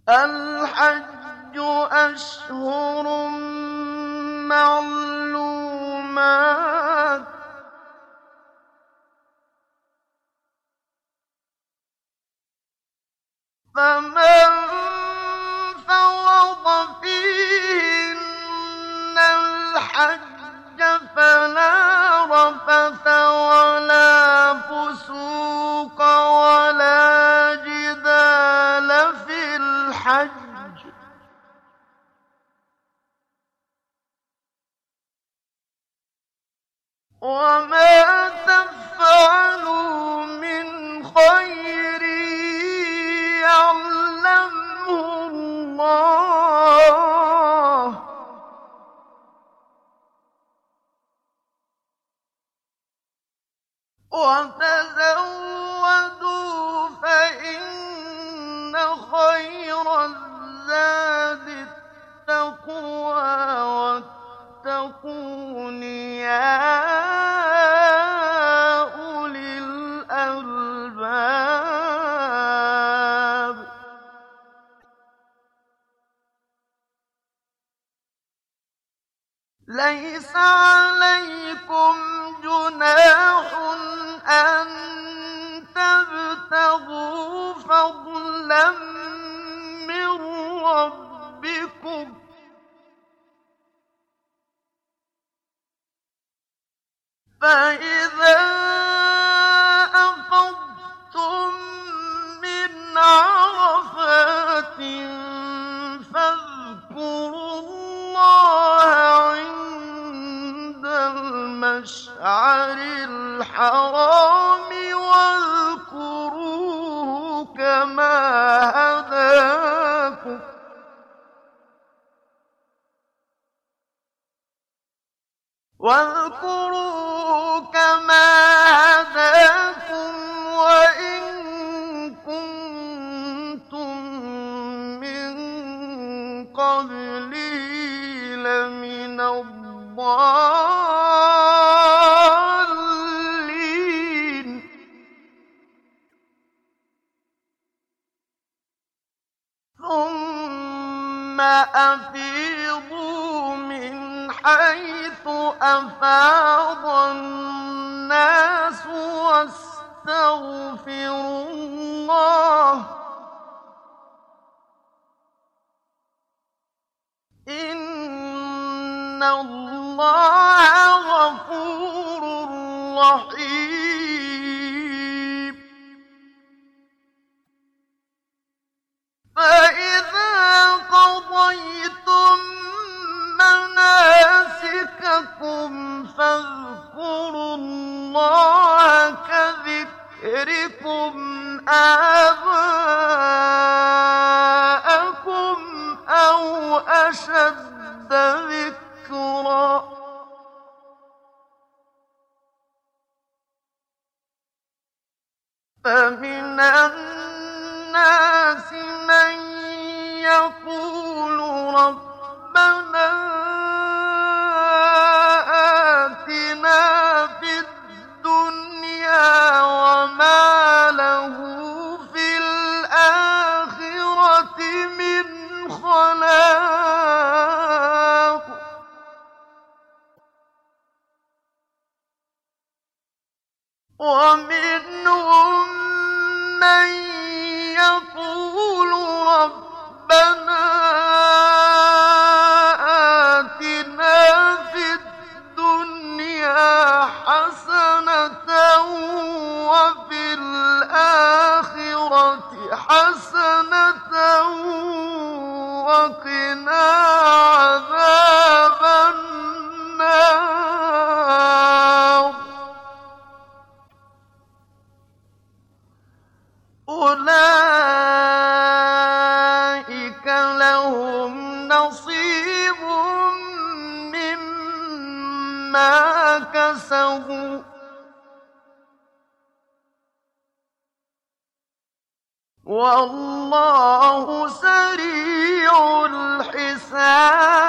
الحج أشهر معلومات فمن فرض فيهن الحج فلا رفث ولا فسوق ولا جدال في الحج وما تفعلوا من خير يعلمه الله وتزودوا فإن خير الزاد التقوى واتقون يا أولي الألباب ليس عليكم جناح أن تبتغوا فضلا من ربكم فإذا أفضتم من عرفات فاذكروا الله عند المشعر الحرام واذكروه كما هداكم وإن كنتم من قبله لمن الضالين ثم أفيضوا من حيث أفاض الناس واستغفروا الله إن الله غفور رحيم فإذا قضيتم مناسككم فاذكروا الله كذكركم آباءكم أو أشد ذكرا فمن الناس من يقول ربنا آتنا في الدنيا وما له في الآخرة من خلاق ومنهم من يقول ربنا آتنا في الدنيا حسنة وفي الآخرة حسنة وقنا عذاب النار أولئك لهم نصيب مما كسبوا والله سريع الحساب